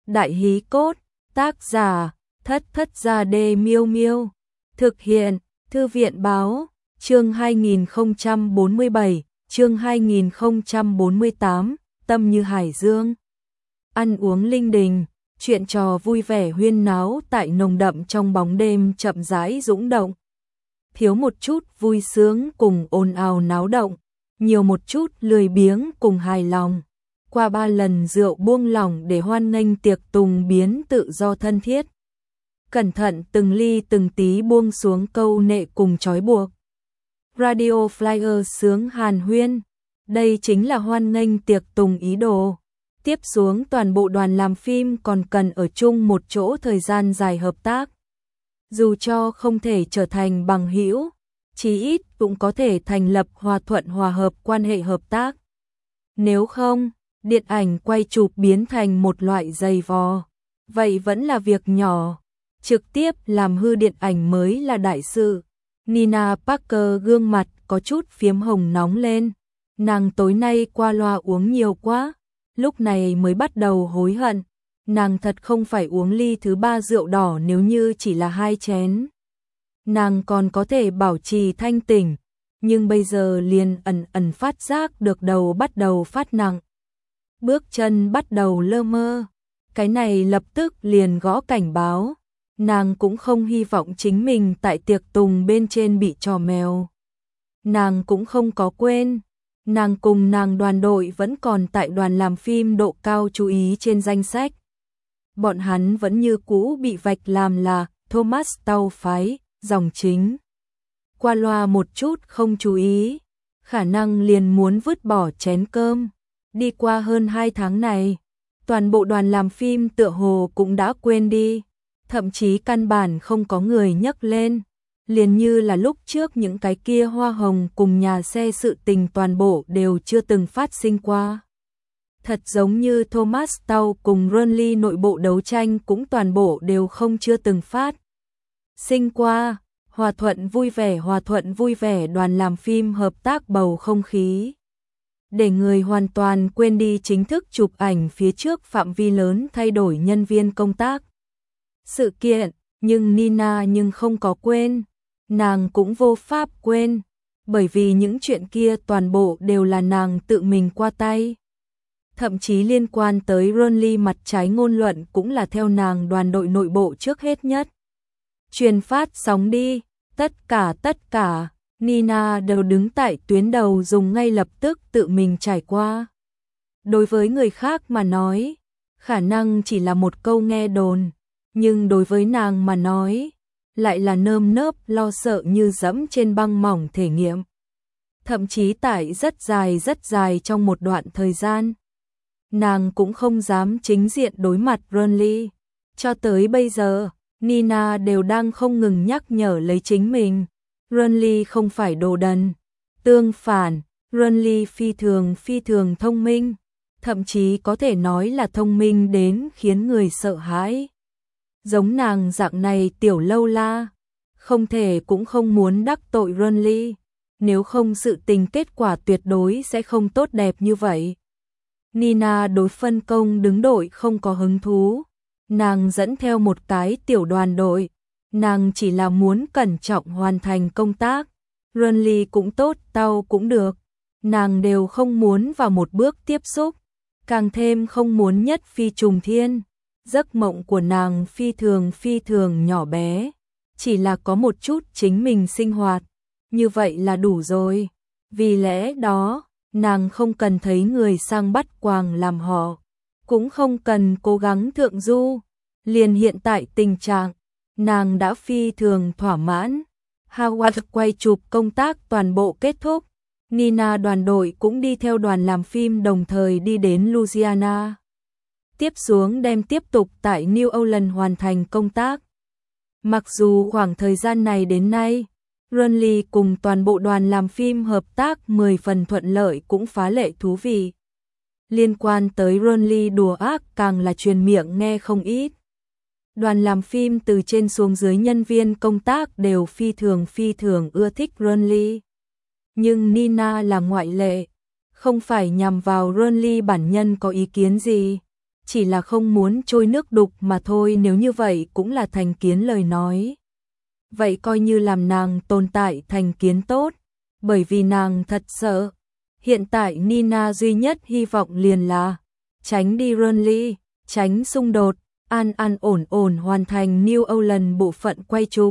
Đại hí cốt, tác giả, Thất Thất Gia Đê Miêu Miêu. Thực hiện, Thư viện báo, chương 2047, chương 2048, tâm như hải dương. Ăn uống linh đình, chuyện trò vui vẻ huyên náo tại nồng đậm trong bóng đêm chậm rãi dũng động. Thiếu một chút vui sướng cùng ồn ào náo động, nhiều một chút lười biếng cùng hài lòng. Qua 3 lần rượu buông lỏng để hoan nghênh tiệc tùng biến tự do thân thiết. Cẩn thận từng ly từng tí buông xuống câu nệ cùng trói buộc. Radio Flyer sướng hàn huyên. Đây chính là hoan nghênh tiệc tùng ý đồ. Tiếp xuống toàn bộ đoàn làm phim còn cần ở chung một chỗ thời gian dài hợp tác. Dù cho không thể trở thành bằng hữu, chí ít cũng có thể thành lập hòa thuận hòa hợp quan hệ hợp tác. Nếu không, điện ảnh quay chụp biến thành một loại giày vò, vậy vẫn là việc nhỏ. Trực tiếp làm hư điện ảnh mới là đại sự. Nina Parker gương mặt có chút phiếm hồng nóng lên. Nàng tối nay qua loa uống nhiều quá, lúc này mới bắt đầu hối hận. Nàng thật không phải uống ly thứ 3 rượu đỏ nếu như chỉ là 2 chén. Nàng còn có thể bảo trì thanh tỉnh, nhưng bây giờ liền ẩn phát giác được đầu bắt đầu phát nặng. Bước chân bắt đầu lơ mơ, cái này lập tức liền gõ cảnh báo. Nàng cũng không hy vọng chính mình tại tiệc tùng bên trên bị trò mèo. Nàng cũng không có quên, nàng cùng nàng đoàn đội vẫn còn tại đoàn làm phim độ cao chú ý trên danh sách. Bọn hắn vẫn như cũ bị vạch làm là Thomas Tao phái, dòng chính. Qua loa một chút không chú ý, khả năng liền muốn vứt bỏ chén cơm. Đi qua hơn 2 tháng này, toàn bộ đoàn làm phim tựa hồ cũng đã quên đi. Thậm chí căn bản không có người nhắc lên, liền như là lúc trước những cái kia hoa hồng cùng nhà xe sự tình toàn bộ đều chưa từng phát sinh qua. Thật giống như Thomas Tao cùng Ronly nội bộ đấu tranh cũng toàn bộ đều không chưa từng phát sinh qua. Hòa thuận vui vẻ đoàn làm phim hợp tác bầu không khí. Để người hoàn toàn quên đi chính thức chụp ảnh phía trước phạm vi lớn thay đổi nhân viên công tác. Sự kiện, nhưng Nina không có quên, nàng cũng vô pháp quên, bởi vì những chuyện kia toàn bộ đều là nàng tự mình qua tay. Thậm chí liên quan tới Ronly mặt trái ngôn luận cũng là theo nàng đoàn đội nội bộ trước hết nhất. Truyền phát sóng đi, tất cả, Nina đều đứng tại tuyến đầu dùng ngay lập tức tự mình trải qua. Đối với người khác mà nói, khả năng chỉ là một câu nghe đồn. Nhưng đối với nàng mà nói, lại là nơm nớp lo sợ như dẫm trên băng mỏng thể nghiệm. Thậm chí tại rất dài trong một đoạn thời gian, nàng cũng không dám chính diện đối mặt Ronly. Cho tới bây giờ, Nina đều đang không ngừng nhắc nhở lấy chính mình. Ronly không phải đồ đần. Tương phản, Ronly phi thường thông minh. Thậm chí có thể nói là thông minh đến khiến người sợ hãi. Giống nàng dạng này tiểu lâu la, không thể cũng không muốn đắc tội Ronly, nếu không sự tình kết quả tuyệt đối sẽ không tốt đẹp như vậy. Nina đối phân công đứng đội không có hứng thú, nàng dẫn theo một cái tiểu đoàn đội, nàng chỉ là muốn cẩn trọng hoàn thành công tác. Ronly cũng tốt, Tao cũng được, nàng đều không muốn vào một bước tiếp xúc, càng thêm không muốn nhất phi trùng thiên. Giấc mộng của nàng phi thường nhỏ bé, chỉ là có một chút chính mình sinh hoạt, như vậy là đủ rồi. Vì lẽ đó, nàng không cần thấy người sang bắt quàng làm họ, cũng không cần cố gắng thượng du. Liền hiện tại tình trạng, nàng đã phi thường thỏa mãn. Howard quay chụp công tác toàn bộ kết thúc, Nina đoàn đội cũng đi theo đoàn làm phim đồng thời đi đến Louisiana. Tiếp xuống đem tiếp tục tại New Orleans hoàn thành công tác. Mặc dù khoảng thời gian này đến nay, Ronly cùng toàn bộ đoàn làm phim hợp tác 10 phần thuận lợi cũng phá lệ thú vị. Liên quan tới Ronly đùa ác càng là truyền miệng nghe không ít. Đoàn làm phim từ trên xuống dưới nhân viên công tác đều phi thường ưa thích Ronly. Nhưng Nina là ngoại lệ, không phải nhằm vào Ronly bản nhân có ý kiến gì. chỉ là không muốn trôi nước đục mà thôi, nếu như vậy cũng là thành kiến lời nói. Vậy coi như làm nàng tồn tại thành kiến tốt, bởi vì nàng thật sợ. Hiện tại Nina duy nhất hy vọng liền là tránh đi Burnley, tránh xung đột, an an ổn ổn hoàn thành New Orleans bộ phận quay chụp.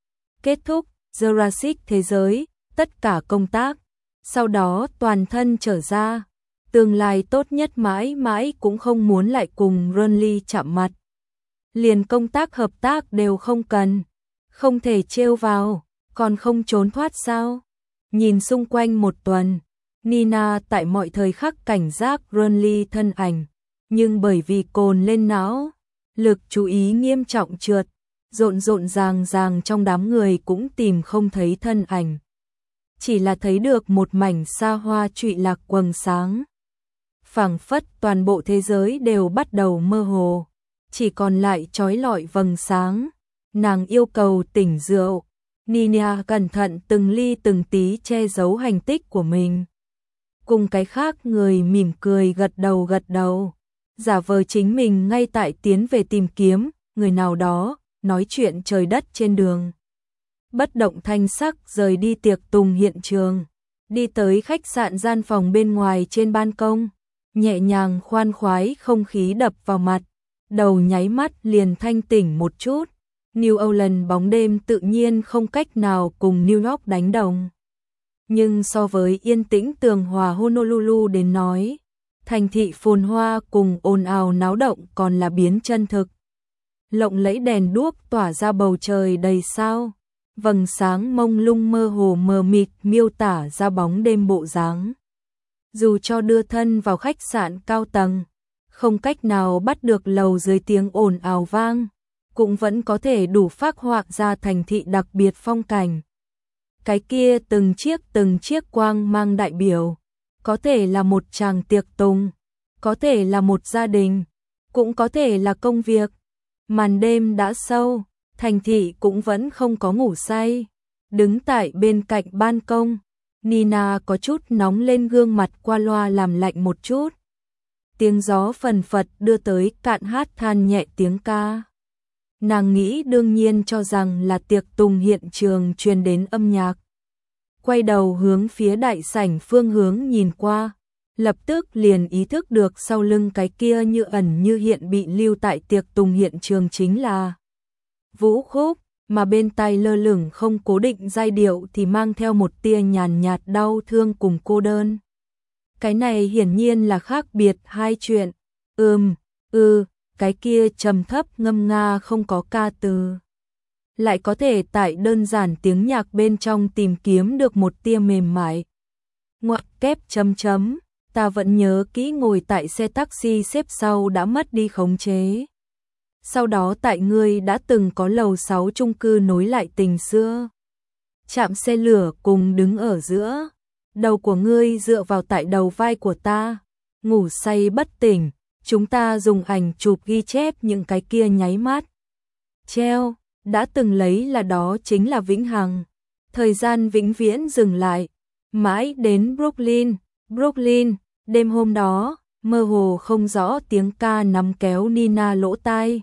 Kết thúc Jurassic thế giới, tất cả công tác, sau đó toàn thân trở ra. Tương lai tốt nhất mãi mãi cũng không muốn lại cùng Burnley chạm mặt. Liền công tác hợp tác đều không cần, không thể trêu vào, còn không trốn thoát sao? Nhìn xung quanh một tuần, Nina tại mọi thời khắc cảnh giác Burnley thân ảnh, nhưng bởi vì cồn lên não, lực chú ý nghiêm trọng trượt, rộn ràng trong đám người cũng tìm không thấy thân ảnh. Chỉ là thấy được một mảnh xa hoa trụy lạc quầng sáng. Phảng phất toàn bộ thế giới đều bắt đầu mơ hồ, chỉ còn lại chói lọi vầng sáng. Nàng yêu cầu tỉnh rượu. Nina cẩn thận từng ly từng tí che giấu hành tích của mình. Cùng cái khác người mỉm cười gật đầu, giả vờ chính mình ngay tại tiến về tìm kiếm người nào đó, nói chuyện trời đất trên đường. Bất động thanh sắc rời đi tiệc tùng hiện trường, đi tới khách sạn gian phòng bên ngoài trên ban công, nhẹ nhàng khoan khoái không khí đập vào mặt, đầu nháy mắt liền thanh tỉnh một chút. New Orleans bóng đêm tự nhiên không cách nào cùng New York đánh đồng. Nhưng so với yên tĩnh tường hòa Honolulu đến nói, thành thị phồn hoa cùng ồn ào náo động còn là biến chân thực. Lộng lẫy đèn đuốc tỏa ra bầu trời đầy sao, vầng sáng mông lung mơ hồ mờ mịt miêu tả ra bóng đêm bộ dáng. Dù cho đưa thân vào khách sạn cao tầng, không cách nào bắt được lầu dưới tiếng ồn ào vang, cũng vẫn có thể đủ phác họa ra thành thị đặc biệt phong cảnh. Cái kia từng chiếc quang mang đại biểu, có thể là một tràng tiệc tùng, có thể là một gia đình, cũng có thể là công việc. Màn đêm đã sâu, thành thị cũng vẫn không có ngủ say. Đứng tại bên cạnh ban công, Nina có chút nóng lên gương mặt qua loa làm lạnh một chút. Tiếng gió phần phật đưa tới cạn hát than nhẹ tiếng ca. Nàng nghĩ đương nhiên cho rằng là tiệc tùng hiện trường truyền đến âm nhạc. Quay đầu hướng phía đại sảnh phương hướng nhìn qua, lập tức liền ý thức được sau lưng cái kia như ẩn như hiện bị lưu tại tiệc tùng hiện trường chính là vũ khúc, mà bên tai lơ lửng không cố định giai điệu thì mang theo một tia nhàn nhạt đau thương cùng cô đơn. Cái này hiển nhiên là khác biệt hai chuyện. Cái kia trầm thấp ngâm nga không có ca từ, lại có thể tại đơn giản tiếng nhạc bên trong tìm kiếm được một tia mềm mại. Ngoặc kép chấm chấm, ta vẫn nhớ kỹ ngồi tại xe taxi xếp sau đã mất đi khống chế. Sau đó tại ngươi đã từng có lầu 6 chung cư nối lại tình xưa. Chạm xe lửa cùng đứng ở giữa, đầu của ngươi dựa vào tại đầu vai của ta, ngủ say bất tỉnh. Chúng ta dùng ảnh chụp ghi chép những cái kia nháy mắt. Treo, đã từng lấy là đó chính là vĩnh hằng. Thời gian vĩnh viễn dừng lại. Mãi đến Brooklyn, đêm hôm đó, mơ hồ không rõ tiếng ca nắm kéo Nina lỗ tai.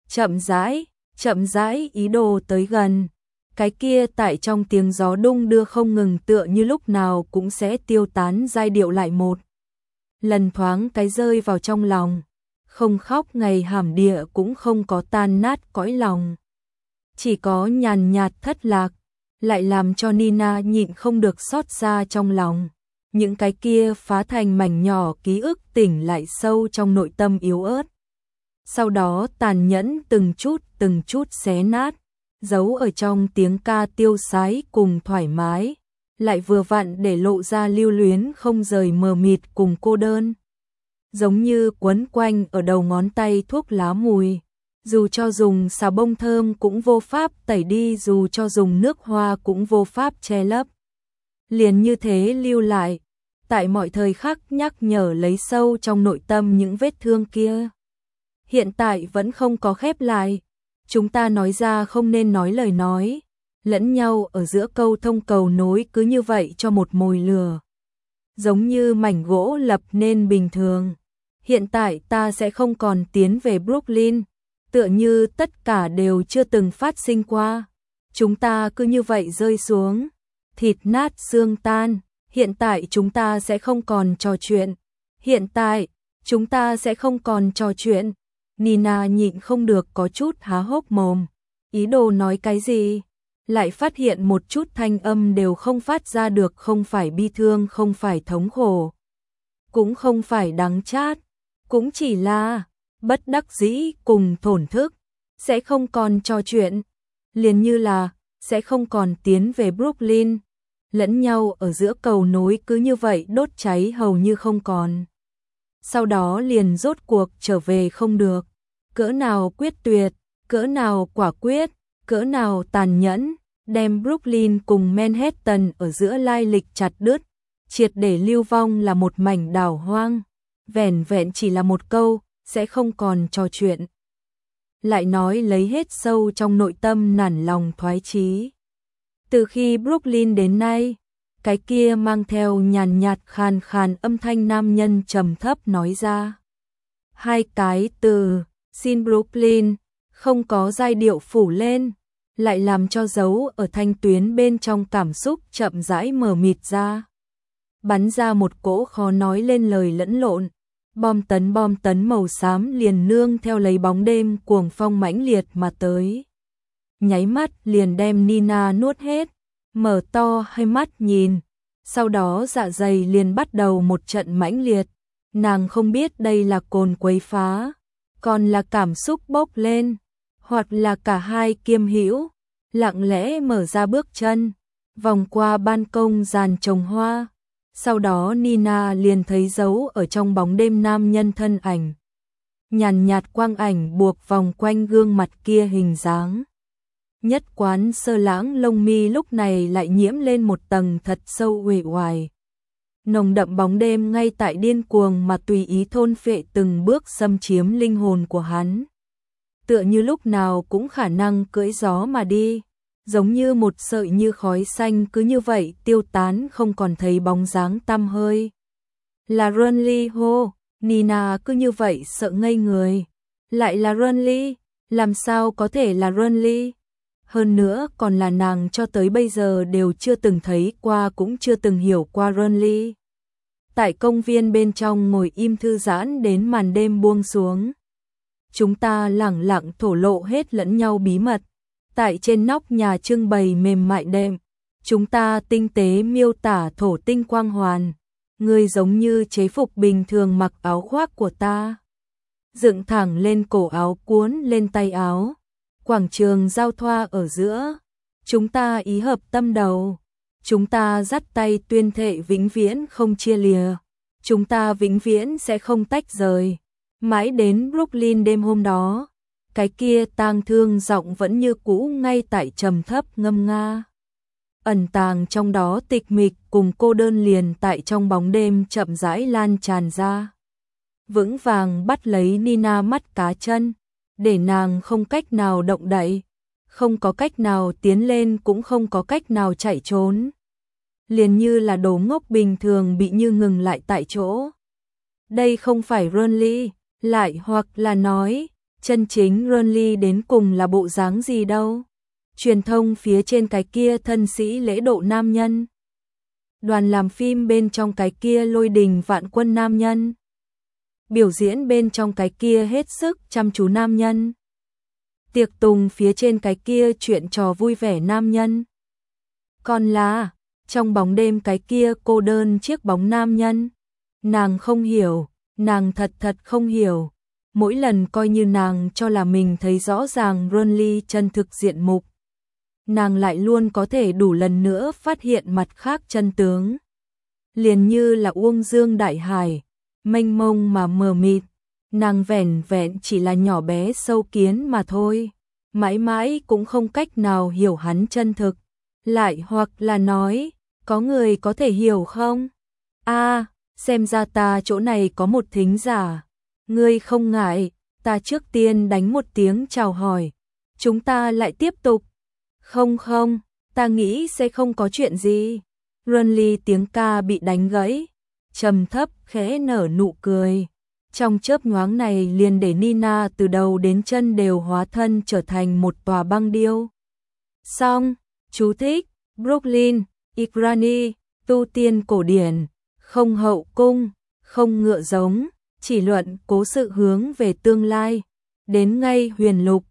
Chậm rãi ý đồ tới gần. Cái kia tại trong tiếng gió đung đưa không ngừng tựa như lúc nào cũng sẽ tiêu tán giai điệu lại một. Lần thoáng cái rơi vào trong lòng, không khóc ngày hàm địa cũng không có tan nát cõi lòng. Chỉ có nhàn nhạt thất lạc, lại làm cho Nina nhịn không được xót xa trong lòng. Những cái kia phá thành mảnh nhỏ ký ức tỉnh lại sâu trong nội tâm yếu ớt. Sau đó tàn nhẫn từng chút xé nát, giấu ở trong tiếng ca tiêu sái cùng thoải mái. Lại vừa vặn để lộ ra lưu luyến không rời mờ mịt cùng cô đơn. Giống như quấn quanh ở đầu ngón tay thuốc lá mùi, dù cho dùng xà bông thơm cũng vô pháp tẩy đi, dù cho dùng nước hoa cũng vô pháp che lấp. Liền như thế lưu lại, tại mọi thời khắc nhắc nhở lấy sâu trong nội tâm những vết thương kia. Hiện tại vẫn không có khép lại, chúng ta nói ra không nên nói lời nói. Lẫn nhau ở giữa câu thông cầu nối cứ như vậy cho một mồi lửa. Giống như mảnh gỗ lập nên bình thường. hiện tại ta sẽ không còn tiến về Brooklyn, tựa như tất cả đều chưa từng phát sinh qua. Chúng ta cứ như vậy rơi xuống, thịt nát xương tan, hiện tại chúng ta sẽ không còn trò chuyện. Hiện tại, chúng ta sẽ không còn trò chuyện. Nina nhịn không được có chút há hốc mồm, ý đồ nói cái gì, lại phát hiện một chút thanh âm đều không phát ra được, không phải bi thương, không phải thống khổ, cũng không phải đắng chát, cũng chỉ là bất đắc dĩ cùng thổn thức. Sẽ không còn trò chuyện, liền như là sẽ không còn tiến về Brooklyn, lẫn nhau ở giữa cầu nối cứ như vậy đốt cháy hầu như không còn. Sau đó liền rốt cuộc trở về không được, cỡ nào quyết tuyệt, cỡ nào quả quyết, cỡ nào tàn nhẫn, đem Brooklyn cùng Manhattan ở giữa lai lịch chặt đứt, triệt để lưu vong là một mảnh đảo hoang, vẻn vẹn chỉ là một câu, sẽ không còn trò chuyện. Lại nói lấy hết sâu trong nội tâm nản lòng thoái chí. Từ khi Brooklyn đến nay, cái kia mang theo nhàn nhạt khàn khàn âm thanh nam nhân trầm thấp nói ra. Hai cái từ, xin Brooklyn, không có giai điệu phủ lên, lại làm cho dấu ở thanh tuyến bên trong cảm xúc chậm rãi mờ mịt ra. Bắn ra một cỗ khó nói lên lời lẫn lộn, bom tấn màu xám liền nương theo lấy bóng đêm cuồng phong mãnh liệt mà tới. Nháy mắt liền đem Nina nuốt hết, mở to hai mắt nhìn, sau đó dạ dày liền bắt đầu một trận mãnh liệt. Nàng không biết đây là cồn quấy phá, còn là cảm xúc bốc lên, hoặc là cả hai kiêm hữu, lặng lẽ mở ra bước chân, vòng qua ban công giàn trồng hoa. Sau đó Nina liền thấy dấu ở trong bóng đêm nam nhân thân ảnh. Nhàn nhạt quang ảnh buộc vòng quanh gương mặt kia hình dáng. Nhất quán sơ lãng lông mi lúc này lại nhiễm lên một tầng thật sâu uể oải. Nồng đậm bóng đêm ngay tại điên cuồng mà tùy ý thôn phệ từng bước xâm chiếm linh hồn của hắn. Tựa như lúc nào cũng khả năng cưỡi gió mà đi, giống như một sợi như khói xanh cứ như vậy tiêu tán không còn thấy bóng dáng tăm hơi. Là Renly hô, Nina cứ như vậy sợ ngây người. Lại là Renly, làm sao có thể là Renly? Hơn nữa còn là nàng cho tới bây giờ đều chưa từng thấy qua cũng chưa từng hiểu qua Renly. Tại công viên bên trong ngồi im thư giãn đến màn đêm buông xuống. Chúng ta lẳng lặng thổ lộ hết lẫn nhau bí mật. Tại trên nóc nhà trưng bày mềm mại đệm, chúng ta tinh tế miêu tả thổ tinh quang hoàn. Ngươi giống như chế phục bình thường mặc áo khoác của ta, dựng thẳng lên cổ áo cuốn lên tay áo. Quảng trường giao thoa ở giữa, chúng ta ý hợp tâm đầu, chúng ta dắt tay tuyên thệ vĩnh viễn không chia lìa, chúng ta vĩnh viễn sẽ không tách rời. Mãi đến Brooklyn đêm hôm đó, cái kia tang thương giọng vẫn như cũ ngay tại trầm thấp ngâm nga. Ẩn tàng trong đó tịch mịch cùng cô đơn liền tại trong bóng đêm chậm rãi lan tràn ra. Vững vàng bắt lấy Nina mắt cá chân, để nàng không cách nào động đậy, không có cách nào tiến lên cũng không có cách nào chạy trốn. Liền như là đồ ngốc bình thường bị như ngừng lại tại chỗ. Đây không phải Renly, lại hoặc là nói, chân chính Renly đến cùng là bộ dáng gì đâu. Truyền thông phía trên cái kia thân sĩ lễ độ nam nhân. Đoàn làm phim bên trong cái kia lôi đình vạn quân nam nhân. Biểu diễn bên trong cái kia hết sức chăm chú nam nhân. Tiệc tùng phía trên cái kia chuyện trò vui vẻ nam nhân. Còn là, trong bóng đêm cái kia cô đơn chiếc bóng nam nhân. Nàng không hiểu, nàng thật không hiểu. Mỗi lần coi như nàng cho là mình thấy rõ ràng Renly chân thực diện mục, nàng lại luôn có thể đủ lần nữa phát hiện mặt khác chân tướng. Liền như là uông dương đại hải, mênh mông mà mờ mịt, nàng vẻn vẹn chỉ là nhỏ bé sâu kiến mà thôi, mãi mãi cũng không cách nào hiểu hắn chân thực. Lại hoặc là nói, có người có thể hiểu không? Xem ra ta chỗ này có một thính giả. Ngươi không ngại, ta trước tiên đánh một tiếng chào hỏi, chúng ta lại tiếp tục. Không, ta nghĩ sẽ không có chuyện gì. Renly tiếng ca bị đánh gãy, trầm thấp khẽ nở nụ cười. Trong chớp nhoáng này liền để Nina từ đầu đến chân đều hóa thân trở thành một tòa băng điêu. Xong, chú thích, Brooklyn, Igrani, tu tiên cổ điển, không hậu cung, không ngựa giống, chỉ luận cố sự hướng về tương lai. Đến ngay huyền lục,